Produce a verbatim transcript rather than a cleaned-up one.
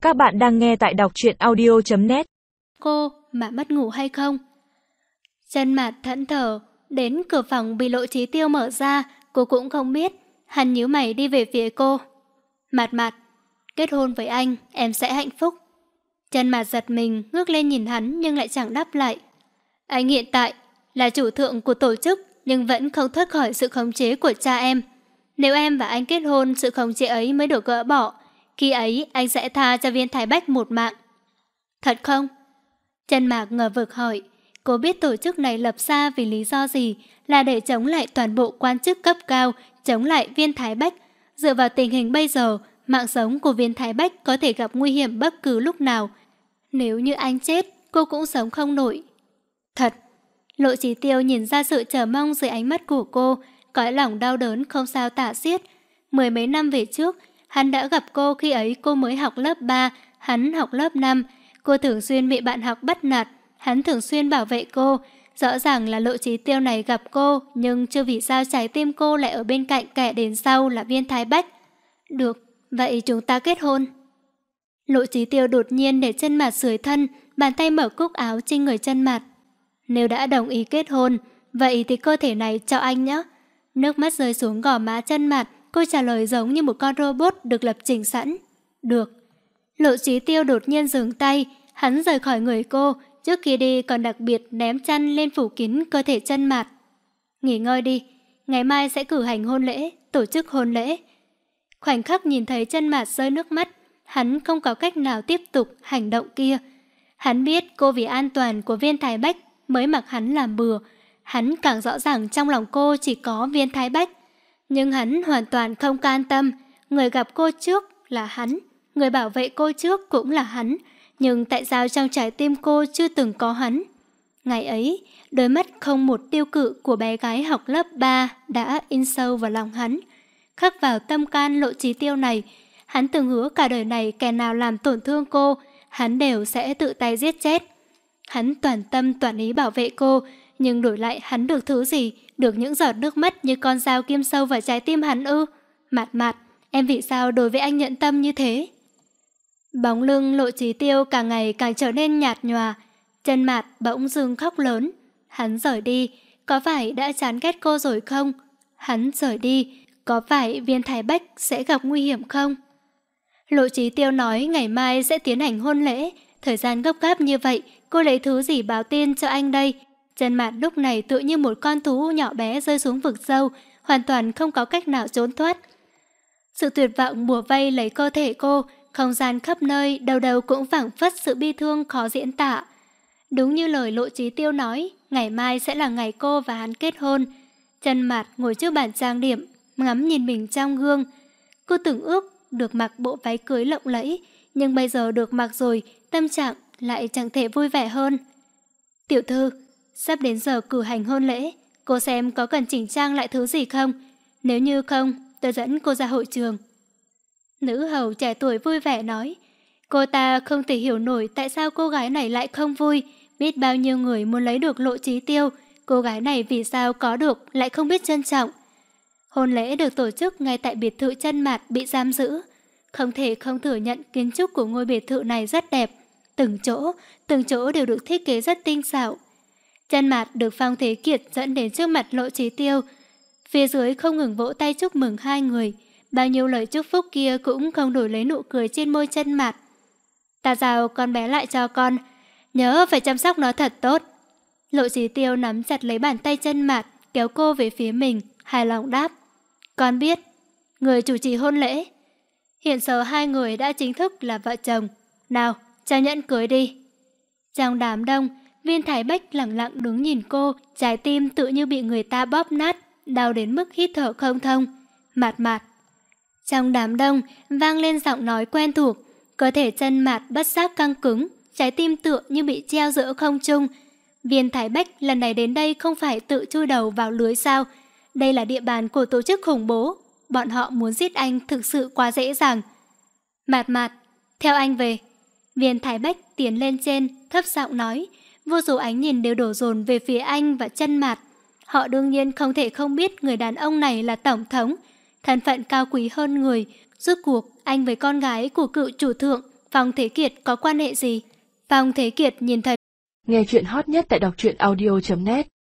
Các bạn đang nghe tại đọc truyện audio chấm net. Cô mà mất ngủ hay không? Chân Mạt thẫn thờ, đến cửa phòng bị Lộ Chí Tiêu mở ra, cô cũng không biết. Hắn nhíu mày đi về phía cô. Mạt Mạt, kết hôn với anh, em sẽ hạnh phúc. Chân Mạt giật mình, ngước lên nhìn hắn nhưng lại chẳng đáp lại. Anh hiện tại là chủ thượng của tổ chức, nhưng vẫn không thoát khỏi sự khống chế của cha em. Nếu em và anh kết hôn, sự khống chế ấy mới được gỡ bỏ. Khi ấy, anh sẽ tha cho Viên Thái Bách một mạng. Thật không? Chân Mạc ngờ vực hỏi. Cô biết tổ chức này lập ra vì lý do gì, là để chống lại toàn bộ quan chức cấp cao, chống lại Viên Thái Bách. Dựa vào tình hình bây giờ, mạng sống của Viên Thái Bách có thể gặp nguy hiểm bất cứ lúc nào. Nếu như anh chết, cô cũng sống không nổi. Thật. Lộ Chí Tiêu nhìn ra sự chờ mong dưới ánh mắt của cô, cõi lòng đau đớn không sao tả xiết. Mười mấy năm về trước, hắn đã gặp cô khi ấy cô mới học lớp ba, hắn học lớp năm. Cô thường xuyên bị bạn học bắt nạt, hắn thường xuyên bảo vệ cô. Rõ ràng là Lộ Chí Tiêu này gặp cô, nhưng chưa vì sao trái tim cô lại ở bên cạnh kẻ đến sau là Viên Thái Bách. Được, vậy chúng ta kết hôn. Lộ Chí Tiêu đột nhiên để Chân Mạt sưởi thân, bàn tay mở cúc áo trên người Chân Mạt. Nếu đã đồng ý kết hôn, vậy thì cơ thể này cho anh nhé. Nước mắt rơi xuống gò má Chân Mạt, cô trả lời giống như một con robot được lập trình sẵn. Được. Lộ Chí Tiêu đột nhiên dừng tay, hắn rời khỏi người cô, trước khi đi còn đặc biệt ném chăn lên phủ kín cơ thể Chân Mạt. Nghỉ ngơi đi, ngày mai sẽ cử hành hôn lễ, tổ chức hôn lễ. Khoảnh khắc nhìn thấy Chân Mạt rơi nước mắt, hắn không có cách nào tiếp tục hành động kia. Hắn biết cô vì an toàn của Viên Thái Bách mới mặc hắn làm bừa. Hắn càng rõ ràng trong lòng cô chỉ có Viên Thái Bách. Nhưng hắn hoàn toàn không can tâm. Người gặp cô trước là hắn, người bảo vệ cô trước cũng là hắn. Nhưng tại sao trong trái tim cô chưa từng có hắn? Ngày ấy, đôi mắt không một tiêu cự của bé gái học lớp ba đã in sâu vào lòng hắn, khắc vào tâm can Lộ Chí Tiêu này. Hắn từng hứa cả đời này kẻ nào làm tổn thương cô, hắn đều sẽ tự tay giết chết. Hắn toàn tâm toàn ý bảo vệ cô, nhưng đổi lại hắn được thứ gì? Được những giọt nước mắt như con dao kim sâu vào trái tim hắn ư? Mạt Mạt, em vì sao đối với anh nhận tâm như thế? Bóng lưng Lộ Chí Tiêu càng ngày càng trở nên nhạt nhòa. Chân Mạt bỗng dưng khóc lớn. Hắn rời đi, có phải đã chán ghét cô rồi không? Hắn rời đi, có phải Viên Thái Bách sẽ gặp nguy hiểm không? Lộ Chí Tiêu nói ngày mai sẽ tiến hành hôn lễ. Thời gian gấp gáp như vậy, cô lấy thứ gì báo tin cho anh đây? Chân Mạt lúc này tựa như một con thú nhỏ bé rơi xuống vực sâu, hoàn toàn không có cách nào trốn thoát. Sự tuyệt vọng bủa vây lấy cơ thể cô, không gian khắp nơi, đầu đầu cũng phảng phất sự bi thương khó diễn tả. Đúng như lời Lộ Chí Tiêu nói, ngày mai sẽ là ngày cô và hắn kết hôn. Chân Mạt ngồi trước bàn trang điểm, ngắm nhìn mình trong gương. Cô từng ước được mặc bộ váy cưới lộng lẫy, nhưng bây giờ được mặc rồi, tâm trạng lại chẳng thể vui vẻ hơn. Tiểu thư, sắp đến giờ cử hành hôn lễ, cô xem có cần chỉnh trang lại thứ gì không? Nếu như không, tôi dẫn cô ra hội trường. Nữ hầu trẻ tuổi vui vẻ nói. Cô ta không thể hiểu nổi tại sao cô gái này lại không vui. Biết bao nhiêu người muốn lấy được Lộ Chí Tiêu, cô gái này vì sao có được lại không biết trân trọng. Hôn lễ được tổ chức ngay tại biệt thự Chân Mạt bị giam giữ. Không thể không thừa nhận kiến trúc của ngôi biệt thự này rất đẹp. Từng chỗ, từng chỗ đều được thiết kế rất tinh xảo. Chân Mạt được Phong Thế Kiệt dẫn đến trước mặt Lộ Chí Tiêu. Phía dưới không ngừng vỗ tay chúc mừng hai người. Bao nhiêu lời chúc phúc kia cũng không đổi lấy nụ cười trên môi Chân Mạt. Ta giao con bé lại cho con, nhớ phải chăm sóc nó thật tốt. Lộ Chí Tiêu nắm chặt lấy bàn tay Chân Mạt, kéo cô về phía mình, hài lòng đáp. Con biết, người chủ trì hôn lễ. Hiện giờ hai người đã chính thức là vợ chồng. Nào, trao nhẫn cưới đi. Trong đám đông, Viên Thái Bách lặng lặng đứng nhìn cô, trái tim tự như bị người ta bóp nát, đau đến mức hít thở không thông. Mạt Mạt. Trong đám đông vang lên giọng nói quen thuộc, cơ thể Chân Mạt bất giác căng cứng, trái tim tựa như bị treo giữa không trung. Viên Thái Bách lần này đến đây không phải tự chui đầu vào lưới sao? Đây là địa bàn của tổ chức khủng bố, bọn họ muốn giết anh thực sự quá dễ dàng. Mạt Mạt, theo anh về. Viên Thái Bách tiến lên trên, thấp giọng nói. Vô số ánh nhìn đều đổ dồn về phía anh và Chân Mạt. Họ đương nhiên không thể không biết người đàn ông này là tổng thống, thân phận cao quý hơn người. Rốt cuộc anh với con gái của cựu chủ thượng Phong Thế Kiệt có quan hệ gì? Phong Thế Kiệt nhìn thấy. Nghe chuyện hot nhất tại đọc truyện audio chấm net